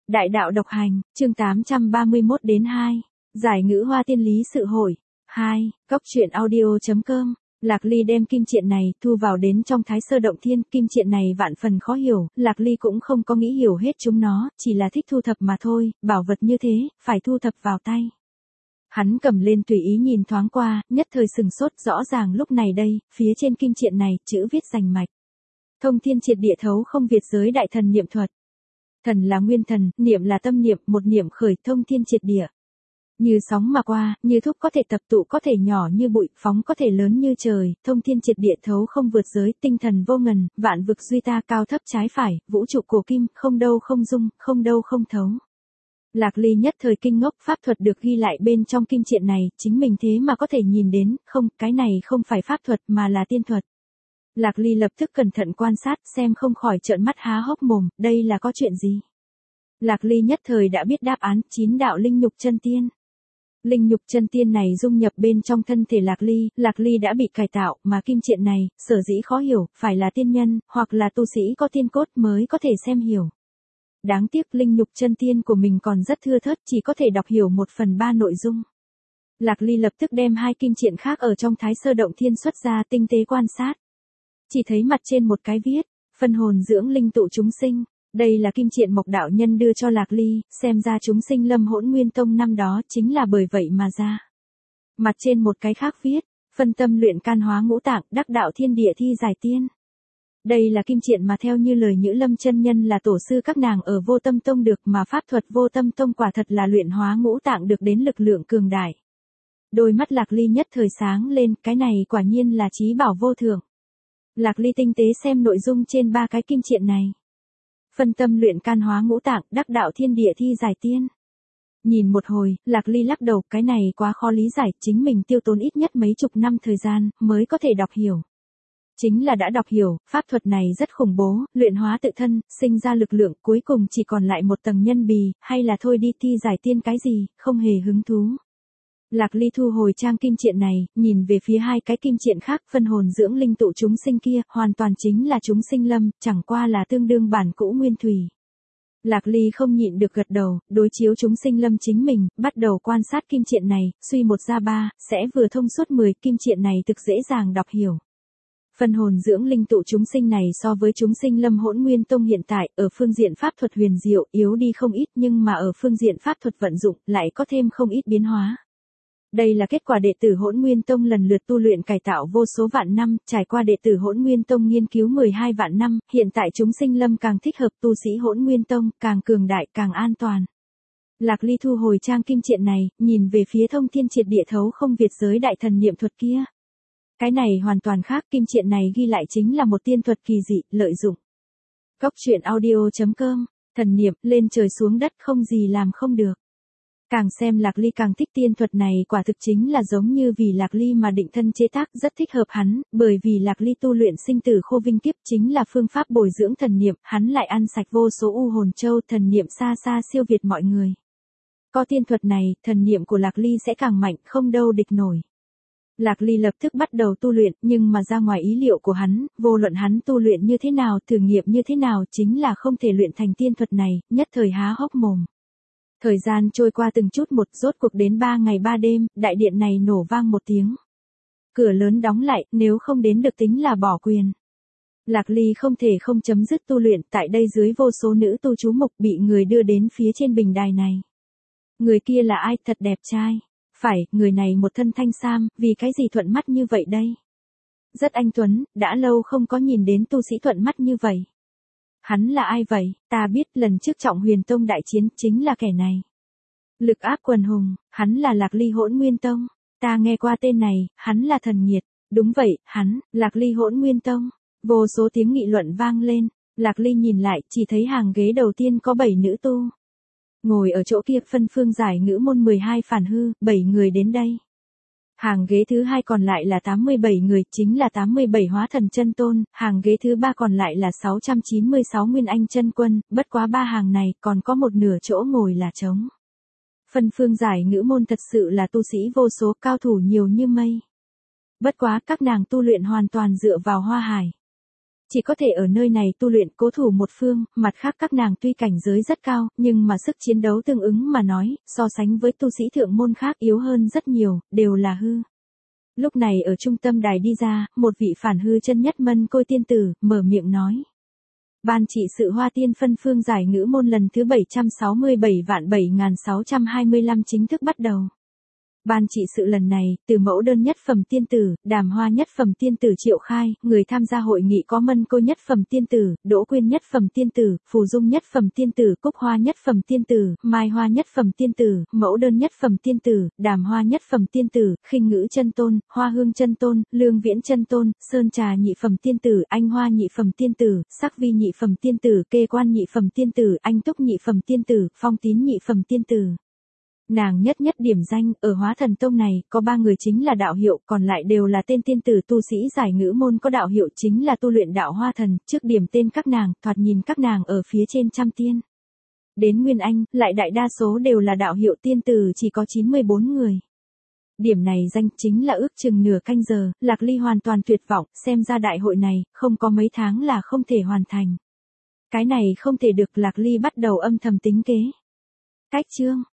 Đại đạo độc hành, chương 831 đến 2. Giải ngữ hoa tiên lý sự hội. 2. Cốc truyện audio.com. Lạc Ly đem kim triện này thu vào đến trong Thái Sơ Động Thiên, kim triện này vạn phần khó hiểu, Lạc Ly cũng không có nghĩ hiểu hết chúng nó, chỉ là thích thu thập mà thôi, bảo vật như thế, phải thu thập vào tay. Hắn cầm lên tùy ý nhìn thoáng qua, nhất thời sừng sốt, rõ ràng lúc này đây, phía trên kim triện này, chữ viết rành mạch. Thông thiên triệt địa thấu không việt giới đại thần niệm thuật. Thần là nguyên thần, niệm là tâm niệm, một niệm khởi thông thiên triệt địa. Như sóng mà qua, như thúc có thể tập tụ có thể nhỏ như bụi, phóng có thể lớn như trời, thông thiên triệt địa thấu không vượt giới, tinh thần vô ngần, vạn vực duy ta cao thấp trái phải, vũ trụ cổ kim, không đâu không dung, không đâu không thấu. Lạc Ly nhất thời kinh ngốc, pháp thuật được ghi lại bên trong kim triện này, chính mình thế mà có thể nhìn đến, không, cái này không phải pháp thuật mà là tiên thuật. Lạc Ly lập tức cẩn thận quan sát, xem không khỏi trợn mắt há hốc mồm, đây là có chuyện gì? Lạc Ly nhất thời đã biết đáp án, 9 đạo linh nhục chân tiên. Linh nhục chân tiên này dung nhập bên trong thân thể Lạc Ly đã bị cải tạo, mà kim triện này, sở dĩ khó hiểu, phải là tiên nhân, hoặc là tu sĩ có tiên cốt mới có thể xem hiểu. Đáng tiếc linh nhục chân tiên của mình còn rất thưa thớt, chỉ có thể đọc hiểu 1/3 nội dung. Lạc Ly lập tức đem hai kim triện khác ở trong Thái Sơ Động Thiên xuất ra tinh tế quan sát. Chỉ thấy mặt trên một cái viết, phân hồn dưỡng linh tụ chúng sinh. Đây là kim triện Mộc đạo nhân đưa cho Lạc Ly, xem ra chúng sinh Lâm Hỗn Nguyên Tông năm đó chính là bởi vậy mà ra. Mặt trên một cái khác viết, phân tâm luyện can hóa ngũ tạng, đắc đạo thiên địa thi giải tiên. Đây là kim triện mà theo như lời Nhữ Lâm chân nhân là tổ sư các nàng ở Vô Tâm Tông được, mà pháp thuật Vô Tâm Tông quả thật là luyện hóa ngũ tạng được đến lực lượng cường đại. Đôi mắt Lạc Ly nhất thời sáng lên, cái này quả nhiên là chí bảo vô thượng. Lạc Ly tinh tế xem nội dung trên ba cái kim triện này. Phân tâm luyện can hóa ngũ tạng, đắc đạo thiên địa thi giải tiên. Nhìn một hồi, Lạc Ly lắc đầu, cái này quá khó lý giải, chính mình tiêu tốn ít nhất mấy chục năm thời gian, mới có thể đọc hiểu. Chính là đã đọc hiểu, pháp thuật này rất khủng bố, luyện hóa tự thân, sinh ra lực lượng, cuối cùng chỉ còn lại một tầng nhân bì, hay là thôi đi thi giải tiên cái gì, không hề hứng thú. Lạc Ly thu hồi trang kim triện này, nhìn về phía hai cái kim triện khác, phân hồn dưỡng linh tụ chúng sinh kia, hoàn toàn chính là chúng sinh lâm, chẳng qua là tương đương bản cũ nguyên thủy. Lạc Ly không nhịn được gật đầu, đối chiếu chúng sinh lâm chính mình, bắt đầu quan sát kim triện này, suy một ra ba, sẽ vừa thông suốt 10, kim triện này thực dễ dàng đọc hiểu. Phân hồn dưỡng linh tụ chúng sinh này so với chúng sinh Lâm Hỗn Nguyên Tông hiện tại, ở phương diện pháp thuật huyền diệu, yếu đi không ít, nhưng mà ở phương diện pháp thuật vận dụng, lại có thêm không ít biến hóa. Đây là kết quả đệ tử Hỗn Nguyên Tông lần lượt tu luyện cải tạo vô số vạn năm, trải qua đệ tử Hỗn Nguyên Tông nghiên cứu 12 vạn năm, hiện tại chúng sinh lâm càng thích hợp tu sĩ Hỗn Nguyên Tông, càng cường đại, càng an toàn. Lạc Ly thu hồi trang kim triện này, nhìn về phía thông thiên triệt địa thấu không việt giới đại thần niệm thuật kia. Cái này hoàn toàn khác, kim triện này ghi lại chính là một tiên thuật kỳ dị, lợi dụng. Cốc truyện audio.com, thần niệm, lên trời xuống đất không gì làm không được. Càng xem Lạc Ly càng thích tiên thuật này, quả thực chính là giống như vì Lạc Ly mà định thân chế tác, rất thích hợp hắn, bởi vì Lạc Ly tu luyện sinh tử khô vinh kiếp chính là phương pháp bồi dưỡng thần niệm, hắn lại ăn sạch vô số u hồn châu, thần niệm xa xa siêu việt mọi người. Có tiên thuật này, thần niệm của Lạc Ly sẽ càng mạnh, không đâu địch nổi. Lạc Ly lập tức bắt đầu tu luyện, nhưng mà ra ngoài ý liệu của hắn, vô luận hắn tu luyện như thế nào, thử nghiệm như thế nào, chính là không thể luyện thành tiên thuật này, nhất thời há hốc mồm. Thời gian trôi qua từng chút một, rốt cuộc đến 3 ngày 3 đêm, đại điện này nổ vang một tiếng. Cửa lớn đóng lại, nếu không đến được tính là bỏ quyền. Lạc Ly không thể không chấm dứt tu luyện, tại đây dưới vô số nữ tu chú mục bị người đưa đến phía trên bình đài này. Người kia là ai, thật đẹp trai. Phải, người này một thân thanh sam, vì cái gì thuận mắt như vậy đây? Rất anh tuấn, đã lâu không có nhìn đến tu sĩ thuận mắt như vậy. Hắn là ai vậy? Ta biết lần trước Trọng Huyền Tông đại chiến chính là kẻ này. Lực áp quần hùng, hắn là Lạc Ly Hỗn Nguyên Tông. Ta nghe qua tên này, hắn là thần nghiệt. Đúng vậy, hắn, Lạc Ly Hỗn Nguyên Tông. Vô số tiếng nghị luận vang lên, Lạc Ly nhìn lại, chỉ thấy hàng ghế đầu tiên có 7 nữ tu. Ngồi ở chỗ kia phân phương giải ngữ môn 12 phản hư, 7 người đến đây. Hàng ghế thứ hai còn lại là 87 người, chính là 87 hóa thần chân tôn, hàng ghế thứ ba còn lại là 696 nguyên anh chân quân, bất quá ba hàng này còn có một nửa chỗ ngồi là trống. Phân phương giải ngữ môn thật sự là tu sĩ vô số, cao thủ nhiều như mây. Bất quá các nàng tu luyện hoàn toàn dựa vào hoa hải. chỉ có thể ở nơi này tu luyện cố thủ một phương, mặt khác các nàng tuy cảnh giới rất cao, nhưng mà sức chiến đấu tương ứng mà nói, so sánh với tu sĩ thượng môn khác yếu hơn rất nhiều, đều là hư. Lúc này ở trung tâm đài đi ra, một vị phản hư chân nhất mân côi tiên tử, mở miệng nói. Ban trị sự Hoa Tiên phân phương giải ngữ môn lần thứ 767.7625 chính thức bắt đầu. Ban trị sự lần này, từ mẫu đơn nhất phẩm tiên tử, đàm hoa nhất phẩm tiên tử Triệu Khai, người tham gia hội nghị có mân cô nhất phẩm tiên tử, Đỗ Quyên nhất phẩm tiên tử, Phù Dung nhất phẩm tiên tử, Cúc Hoa nhất phẩm tiên tử, Mai Hoa nhất phẩm tiên tử, mẫu đơn nhất phẩm tiên tử, đàm hoa nhất phẩm tiên tử, Khinh Ngữ chân tôn, Hoa Hương chân tôn, Lương Viễn chân tôn, Sơn Trà nhị phẩm tiên tử, Anh Hoa nhị phẩm tiên tử, Sắc Vi nhị phẩm tiên tử, Kê Quan nhị phẩm tiên tử, Anh Túc nhị phẩm tiên tử, Phong Tín nhị phẩm tiên tử. Nàng nhất nhất điểm danh, ở Hóa Thần Tông này, có 3 người chính là đạo hiệu, còn lại đều là tên tiên tử tu sĩ giải ngữ môn có đạo hiệu chính là tu luyện đạo Hoa Thần, trước điểm tên các nàng, thoạt nhìn các nàng ở phía trên trăm tiên. Đến Nguyên Anh, lại đại đa số đều là đạo hiệu tiên tử chỉ có 94 người. Điểm này danh chính là ước chừng nửa canh giờ, Lạc Ly hoàn toàn tuyệt vọng, xem ra đại hội này, không có mấy tháng là không thể hoàn thành. Cái này không thể được, Lạc Ly bắt đầu âm thầm tính kế. Cách chương